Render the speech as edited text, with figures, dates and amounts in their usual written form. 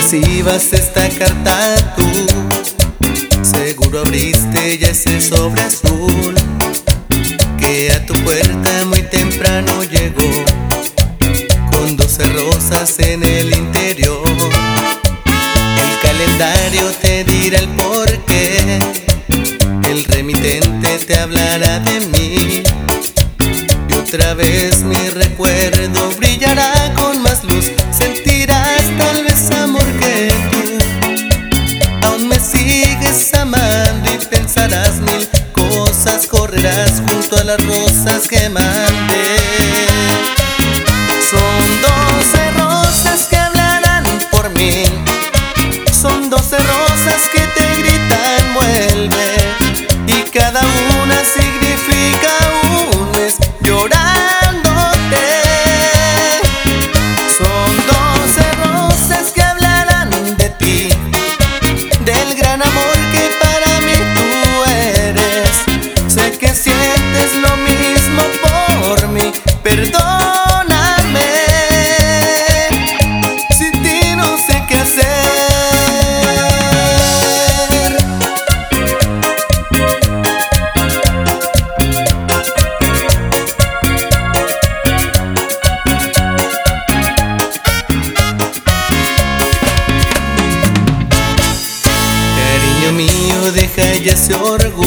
recibas esta carta tú, seguro abriste ya ese sobre azul que a tu puerta muy temprano llegó, con 12 rosas en el interior. El calendario te dirá el porqué, el remitente te hablará de mí, y otra vez mi recuerdo brillará con más luz. Sentirás tal vez amor que tú aún me sigues amando, y pensarás mil cosas, correrás junto a las rosas que mandé. Son 12 rosas que hablarán por mí, son 12 rosas que te gritan vuelve, y cada una significa un mes llorándote. Son 12 rosas que hablarán de ti, del gran amor que para mí tú eres. Sé que sientes lo mismo por mí, perdóname, sin ti no sé qué hacer. Cariño mío, deja ya ese orgullo,